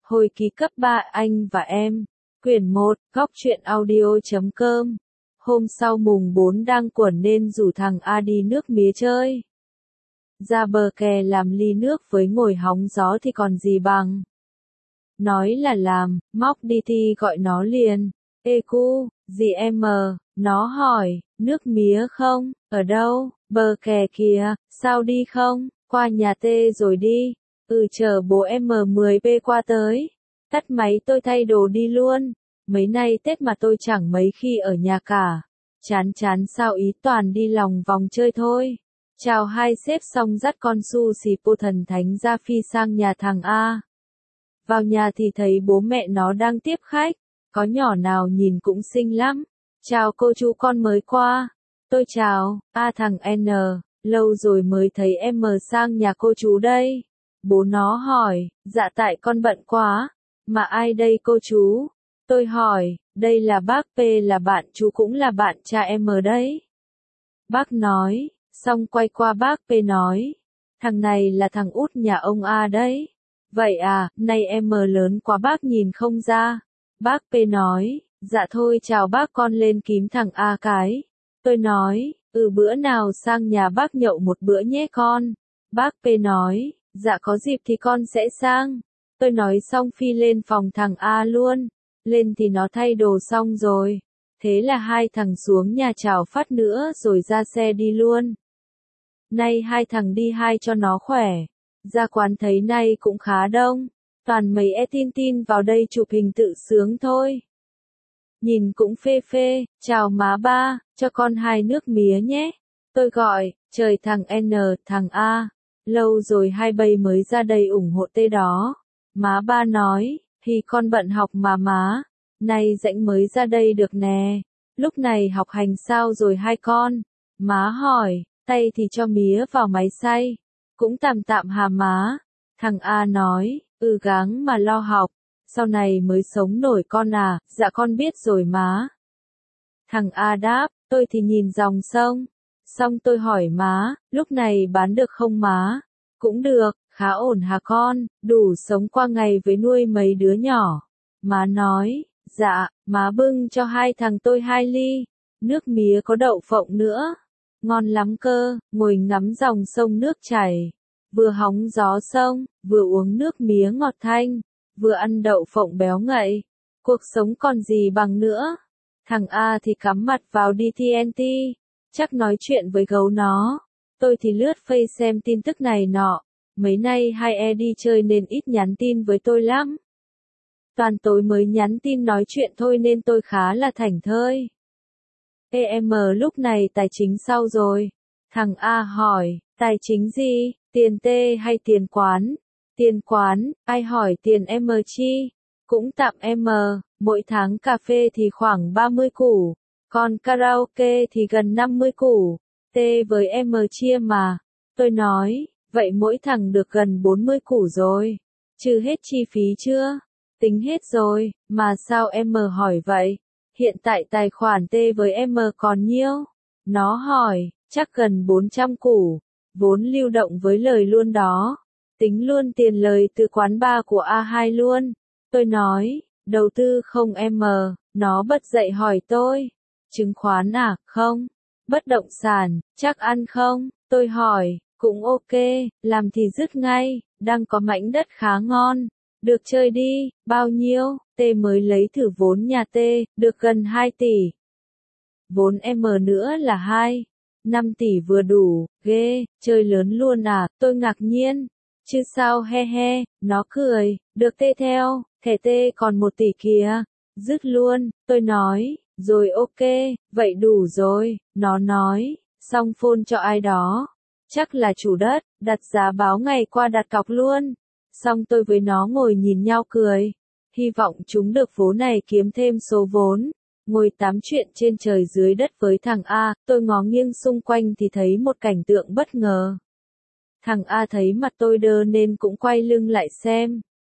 Hồi ký cấp 3 anh và em. Quyển 1, góc truyện audio.com. Hôm sau mùng 4 đang quẩn nên rủ thằng A đi nước mía chơi. Ra bờ kè làm ly nước với ngồi hóng gió thì còn gì bằng. Nói là làm, móc đi thì gọi nó liền. Ê cu, gì em mờ, nó hỏi, nước mía không, ở đâu, bờ kè kìa, sao đi không, qua nhà tê rồi đi. Chờ bố em M10P qua tới. Tắt máy tôi thay đồ đi luôn. Mấy nay Tết mà tôi chẳng mấy khi ở nhà cả. Chán sao ý toàn đi lòng vòng chơi thôi. Chào hai sếp xong dắt con su xì po thần thánh ra phi sang nhà thằng A. Vào nhà thì thấy bố mẹ nó đang tiếp khách. Có nhỏ nào nhìn cũng xinh lắm. Chào cô chú con mới qua. Tôi chào, thằng N, lâu rồi mới thấy em sang nhà cô chú đây. Bố nó hỏi, dạ tại con bận quá. Mà ai đây cô chú? Tôi hỏi, đây là bác P là bạn chú cũng là bạn cha em đấy. Bác nói, xong quay qua bác P nói, thằng này là thằng út nhà ông A đấy. Vậy à, nay em lớn quá bác nhìn không ra. Bác P nói, dạ thôi chào bác con lên kiếm thằng A cái. Tôi nói, bữa nào sang nhà bác nhậu một bữa nhé con. Bác P nói, dạ có dịp thì con sẽ sang. Tôi nói xong phi lên phòng thằng A luôn. Lên thì nó thay đồ xong rồi. Thế là hai thằng xuống nhà chào phát nữa rồi ra xe đi luôn. Nay hai thằng đi hai cho nó khỏe. Ra quán thấy nay cũng khá đông. Toàn mấy tin vào đây chụp hình tự sướng thôi. Nhìn cũng phê phê, chào má ba, cho con hai nước mía nhé. Tôi gọi, trời thằng N, thằng A. Lâu rồi hai bay mới ra đây ủng hộ tê đó. Má ba nói, thì con bận học mà má. Nay rảnh mới ra đây được nè. Lúc này học hành sao rồi hai con? Má hỏi, tay thì cho mía vào máy xay. Cũng tạm tạm hà má. Thằng A nói, gắng mà lo học. Sau này mới sống nổi con à, dạ con biết rồi má. Thằng A đáp, tôi thì nhìn dòng sông. Xong tôi hỏi má, lúc này bán được không má? Cũng được, khá ổn hả con, đủ sống qua ngày với nuôi mấy đứa nhỏ. Má nói, dạ, má bưng cho hai thằng tôi 2 ly. Nước mía có đậu phộng nữa. Ngon lắm cơ, ngồi ngắm dòng sông nước chảy. Vừa hóng gió sông, vừa uống nước mía ngọt thanh. Vừa ăn đậu phộng béo ngậy. Cuộc sống còn gì bằng nữa. Thằng A thì cắm mặt vào đi TNT. Chắc nói chuyện với gấu nó. Tôi thì lướt Face xem tin tức này nọ. Mấy nay hai đi chơi nên ít nhắn tin với tôi lắm. Toàn tối mới nhắn tin nói chuyện thôi nên tôi khá là thảnh thơi. Em lúc này tài chính sao rồi? Thằng A hỏi, tài chính gì? Tiền tê hay tiền quán? Tiền quán, ai hỏi tiền em chi? Cũng tạm em, mỗi tháng cà phê thì khoảng 30 củ, còn karaoke thì gần 50 củ, tê với em chia mà. Tôi nói, vậy mỗi thằng được gần 40 củ rồi, trừ hết chi phí chưa? Tính hết rồi, mà sao em hỏi vậy? Hiện tại tài khoản tê với em còn nhiêu? Nó hỏi, chắc gần 400 củ, vốn lưu động với lời luôn đó. Tính luôn tiền lời từ quán bar của A2 luôn. Tôi nói, đầu tư không em? Nó bật dậy hỏi tôi. Chứng khoán à, không? Bất động sản, chắc ăn không? Tôi hỏi, cũng ok, làm thì dứt ngay, đang có mảnh đất khá ngon. Được chơi đi, bao nhiêu? Tê mới lấy thử vốn nhà tê, được gần 2 tỷ. Vốn em nữa là 5 tỷ vừa đủ, ghê, chơi lớn luôn à, tôi ngạc nhiên. Chứ sao he he, nó cười, được tê theo, thẻ tê còn 1 tỷ kìa. Dứt luôn, tôi nói, rồi ok, vậy đủ rồi, nó nói, xong phone cho ai đó. Chắc là chủ đất, đặt giá báo ngày qua đặt cọc luôn. Xong tôi với nó ngồi nhìn nhau cười. Hy vọng chúng được phố này kiếm thêm số vốn. Ngồi tám chuyện trên trời dưới đất với thằng A, tôi ngó nghiêng xung quanh thì thấy một cảnh tượng bất ngờ. Thằng A thấy mặt tôi đơ nên cũng quay lưng lại xem.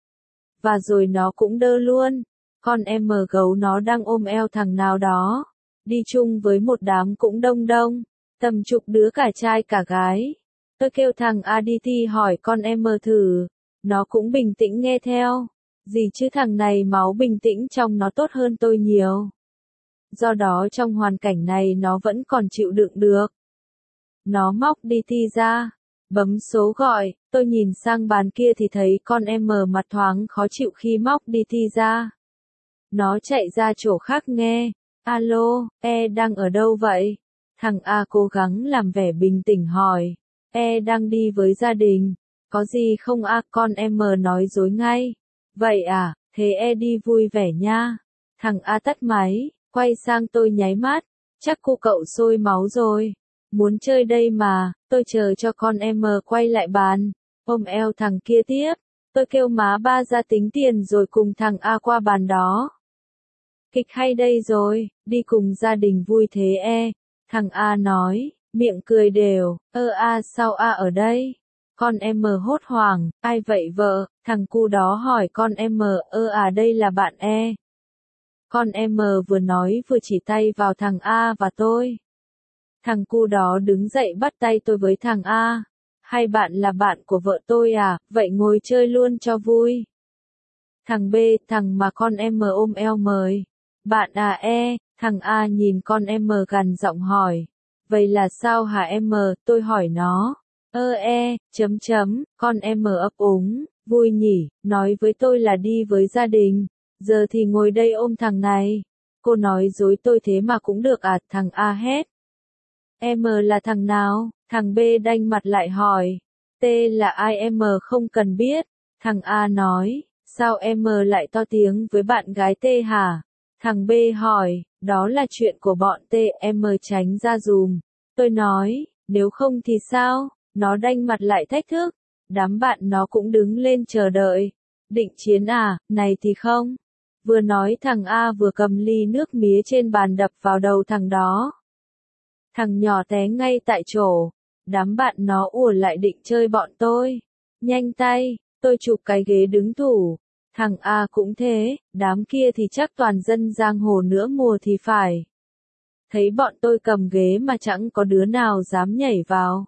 Và rồi nó cũng đơ luôn. Con em gấu nó đang ôm eo thằng nào đó. Đi chung với một đám cũng đông đông. Tầm chục đứa cả trai cả gái. Tôi kêu thằng A đi thi hỏi con em thử. Nó cũng bình tĩnh nghe theo. Gì chứ thằng này máu bình tĩnh trong nó tốt hơn tôi nhiều. Do đó trong hoàn cảnh này nó vẫn còn chịu đựng được. Nó móc DT ra, bấm số gọi, tôi nhìn sang bàn kia thì thấy con em mở mặt thoáng khó chịu khi móc DT ra. Nó chạy ra chỗ khác nghe, alo, đang ở đâu vậy? Thằng A cố gắng làm vẻ bình tĩnh hỏi, đang đi với gia đình, có gì không A? Con em nói dối ngay, vậy à, thế đi vui vẻ nha. Thằng A tắt máy, quay sang tôi nháy mắt, chắc cô cậu sôi máu rồi, muốn chơi đây mà, tôi chờ cho con em quay lại bàn, ôm eo thằng kia tiếp, tôi kêu má ba ra tính tiền rồi cùng thằng A qua bàn đó. Kịch hay đây rồi, đi cùng gia đình vui thế thằng A nói, miệng cười đều, sao A ở đây? Con em hốt hoảng, ai vậy vợ? Thằng cu đó hỏi con em đây là bạn Con em vừa nói vừa chỉ tay vào thằng A và tôi. Thằng cu đó đứng dậy bắt tay tôi với thằng A. Hai bạn là bạn của vợ tôi à, vậy ngồi chơi luôn cho vui. Thằng B, thằng mà con em ôm eo mời. Bạn à thằng A nhìn con em gằn giọng hỏi. Vậy là sao hả em? Tôi hỏi nó. Con em ấp úng, vui nhỉ, nói với tôi là đi với gia đình, giờ thì ngồi đây ôm thằng này. Cô nói dối tôi thế mà cũng được à? Thằng A hét. Em là thằng nào? Thằng B đanh mặt lại hỏi. T là ai em không cần biết. Thằng A nói, sao em lại to tiếng với bạn gái T hả? Thằng B hỏi, đó là chuyện của bọn T, em tránh ra dùm. Tôi nói, nếu không thì sao? Nó đanh mặt lại thách thức. Đám bạn nó cũng đứng lên chờ đợi. Định chiến à, này thì không. Vừa nói thằng A vừa cầm ly nước mía trên bàn đập vào đầu thằng đó. Thằng nhỏ té ngay tại chỗ. Đám bạn nó ùa lại định chơi bọn tôi. Nhanh tay, tôi chụp cái ghế đứng thủ. Thằng A cũng thế, đám kia thì chắc toàn dân giang hồ nữa mùa thì phải. Thấy bọn tôi cầm ghế mà chẳng có đứa nào dám nhảy vào.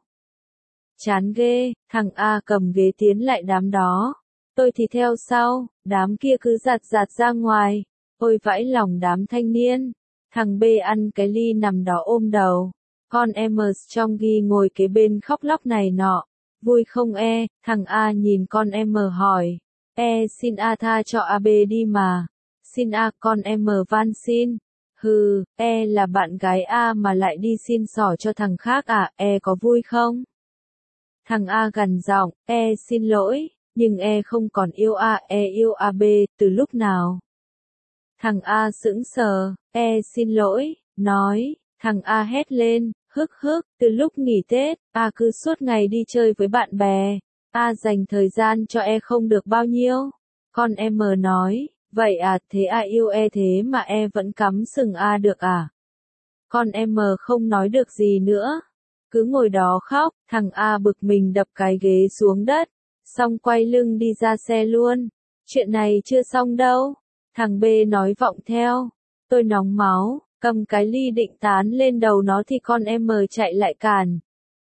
Chán ghê, thằng A cầm ghế tiến lại đám đó. Tôi thì theo sau, đám kia cứ giạt ra ngoài. Ôi vãi lòng đám thanh niên. Thằng B ăn cái ly nằm đó ôm đầu. Con em trong ghi ngồi kế bên khóc lóc này nọ. Vui không thằng A nhìn con em hỏi. Xin A tha cho AB đi mà. Xin A con em van xin. Hừ, là bạn gái A mà lại đi xin xỏ cho thằng khác à, có vui không? Thằng A gằn giọng, xin lỗi, nhưng không còn yêu A, yêu AB, từ lúc nào? Thằng A sững sờ, xin lỗi, nói, thằng A hét lên, từ lúc nghỉ Tết, A cứ suốt ngày đi chơi với bạn bè, A dành thời gian cho không được bao nhiêu. Con em nói, vậy à, thế A yêu thế mà vẫn cắm sừng A được à? Con em không nói được gì nữa. Cứ ngồi đó khóc, thằng A bực mình đập cái ghế xuống đất, xong quay lưng đi ra xe luôn. Chuyện này chưa xong đâu. Thằng B nói vọng theo. Tôi nóng máu, cầm cái ly định tán lên đầu nó thì con em chạy lại cản.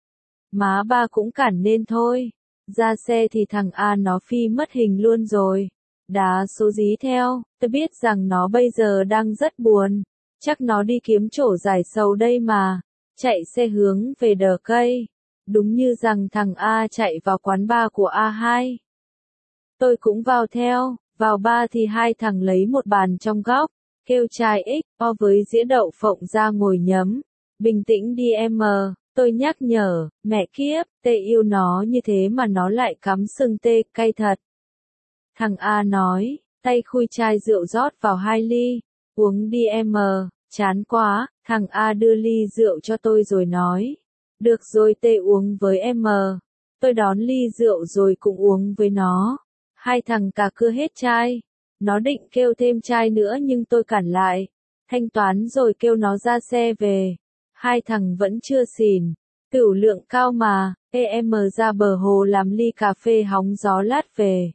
Má ba cũng cản nên thôi. Ra xe thì thằng A nó phi mất hình luôn rồi. Đá số dí theo, tôi biết rằng nó bây giờ đang rất buồn. Chắc nó đi kiếm chỗ giải sầu đây mà. Chạy xe hướng về đờ cây. Đúng như rằng thằng A chạy vào quán bar của A2. Tôi cũng vào theo, vào bar thì hai thằng lấy một bàn trong góc, kêu chai XO với dĩa đậu phộng ra ngồi nhấm. Bình tĩnh đi em, tôi nhắc nhở, mẹ kiếp, tê yêu nó như thế mà nó lại cắm sừng tê, cay thật. Thằng A nói, tay khui chai rượu rót vào 2 ly, uống đi em. Chán quá, thằng A đưa ly rượu cho tôi rồi nói. Được rồi tê uống với em. Tôi đón ly rượu rồi cũng uống với nó. Hai thằng cà cưa hết chai. Nó định kêu thêm chai nữa nhưng tôi cản lại. Thanh toán rồi kêu nó ra xe về. Hai thằng vẫn chưa xỉn. Tửu lượng cao mà, em ra bờ hồ làm ly cà phê hóng gió lát về.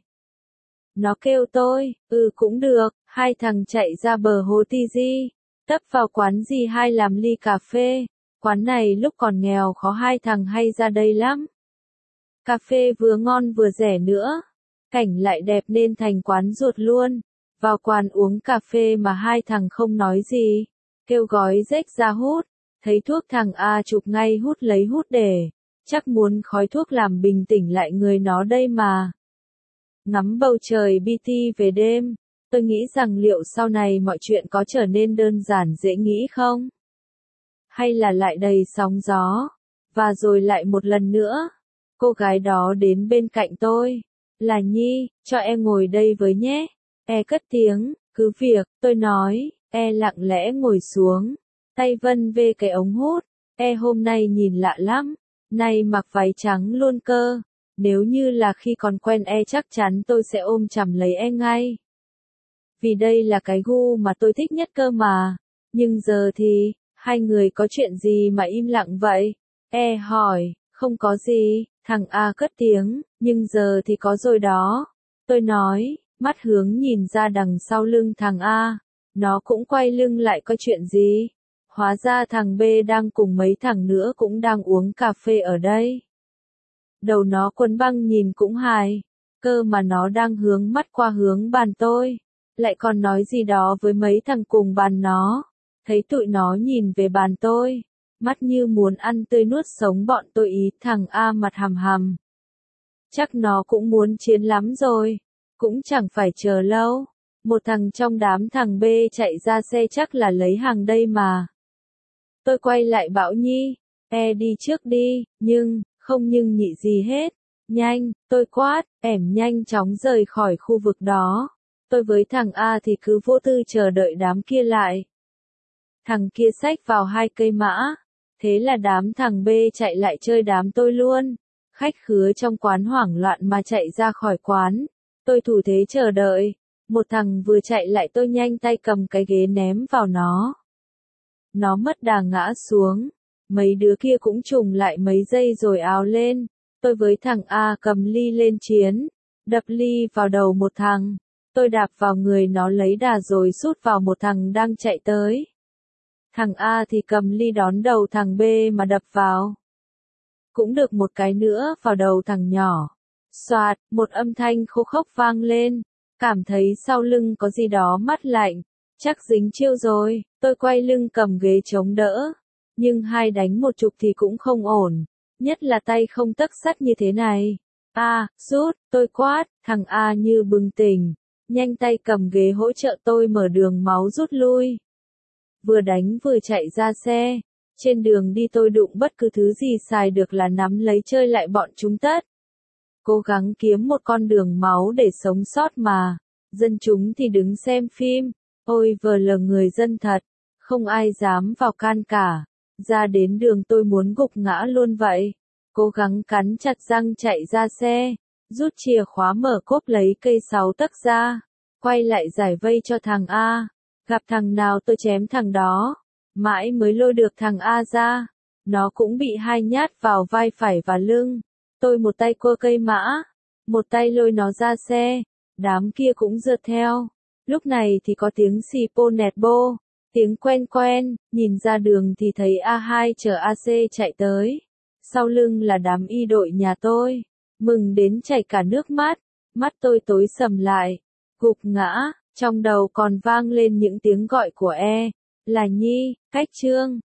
Nó kêu tôi, cũng được, hai thằng chạy ra bờ hồ Tiji. Tấp vào quán gì hai làm ly cà phê. Quán này lúc còn nghèo khó hai thằng hay ra đây lắm. Cà phê vừa ngon vừa rẻ nữa. Cảnh lại đẹp nên thành quán ruột luôn. Vào quán uống cà phê mà hai thằng không nói gì. Kêu gói rếch ra hút. Thấy thuốc thằng A chụp ngay hút lấy hút để. Chắc muốn khói thuốc làm bình tĩnh lại người nó đây mà. Ngắm bầu trời BT về đêm. Tôi nghĩ rằng liệu sau này mọi chuyện có trở nên đơn giản dễ nghĩ không? Hay là lại đầy sóng gió? Và rồi lại một lần nữa. Cô gái đó đến bên cạnh tôi. Là Nhi, cho em ngồi đây với nhé. Cất tiếng, cứ việc, tôi nói. Lặng lẽ ngồi xuống. Tay vân về cái ống hút. Hôm nay nhìn lạ lắm. Này mặc váy trắng luôn cơ. Nếu như là khi còn quen chắc chắn tôi sẽ ôm chầm lấy ngay. Vì đây là cái gu mà tôi thích nhất cơ mà. Nhưng giờ thì, hai người có chuyện gì mà im lặng vậy? Hỏi, không có gì, thằng A cất tiếng, nhưng giờ thì có rồi đó. Tôi nói, mắt hướng nhìn ra đằng sau lưng thằng A. Nó cũng quay lưng lại có chuyện gì? Hóa ra thằng B đang cùng mấy thằng nữa cũng đang uống cà phê ở đây. Đầu nó quấn băng nhìn cũng hài. Cơ mà nó đang hướng mắt qua hướng bàn tôi. Lại còn nói gì đó với mấy thằng cùng bàn nó. Thấy tụi nó nhìn về bàn tôi. Mắt như muốn ăn tươi nuốt sống bọn tôi ý. Thằng A mặt hằm hằm. Chắc nó cũng muốn chiến lắm rồi. Cũng chẳng phải chờ lâu. Một thằng trong đám thằng B chạy ra xe chắc là lấy hàng đây mà. Tôi quay lại bảo Nhi. Đi trước đi. Không nhưng nhị gì hết. Nhanh, tôi quát. Nhanh chóng rời khỏi khu vực đó. Tôi với thằng A thì cứ vô tư chờ đợi đám kia lại. Thằng kia xách vào 2 cây mã. Thế là đám thằng B chạy lại chơi đám tôi luôn. Khách khứa trong quán hoảng loạn mà chạy ra khỏi quán. Tôi thủ thế chờ đợi. Một thằng vừa chạy lại tôi nhanh tay cầm cái ghế ném vào nó. Nó mất đà ngã xuống. Mấy đứa kia cũng trùng lại mấy giây rồi ào lên. Tôi với thằng A cầm ly lên chiến. Đập ly vào đầu một thằng. Tôi đạp vào người nó lấy đà rồi sút vào một thằng đang chạy tới. Thằng A thì cầm ly đón đầu thằng B mà đập vào. Cũng được một cái nữa vào đầu thằng nhỏ. Xoạt, một âm thanh khô khốc vang lên. Cảm thấy sau lưng có gì đó mát lạnh. Chắc dính chiêu rồi, tôi quay lưng cầm ghế chống đỡ. Nhưng 2 đánh 1 chục thì cũng không ổn. Nhất là tay không tấc sắt như thế này. Rút, tôi quát, thằng A như bừng tỉnh. Nhanh tay cầm ghế hỗ trợ tôi mở đường máu rút lui. Vừa đánh vừa chạy ra xe. Trên đường đi tôi đụng bất cứ thứ gì xài được là nắm lấy chơi lại bọn chúng tất. Cố gắng kiếm một con đường máu để sống sót mà. Dân chúng thì đứng xem phim. Ôi vờ lờ người dân thật. Không ai dám vào can cả. Ra đến đường tôi muốn gục ngã luôn vậy. Cố gắng cắn chặt răng chạy ra xe. Rút chìa khóa mở cốp lấy cây 6 tấc ra. Quay lại giải vây cho thằng A. Gặp thằng nào tôi chém thằng đó. Mãi mới lôi được thằng A ra. Nó cũng bị 2 nhát vào vai phải và lưng. Tôi một tay quơ cây mã. Một tay lôi nó ra xe. Đám kia cũng rượt theo. Lúc này thì có tiếng xì pô nẹt bô. Tiếng quen quen. Nhìn ra đường thì thấy A2 chở AC chạy tới. Sau lưng là đám y đội nhà tôi. Mừng đến chảy cả nước mắt. Mắt tôi tối sầm lại. Gục ngã. Trong đầu còn vang lên những tiếng gọi của là Nhi, Cách Trương.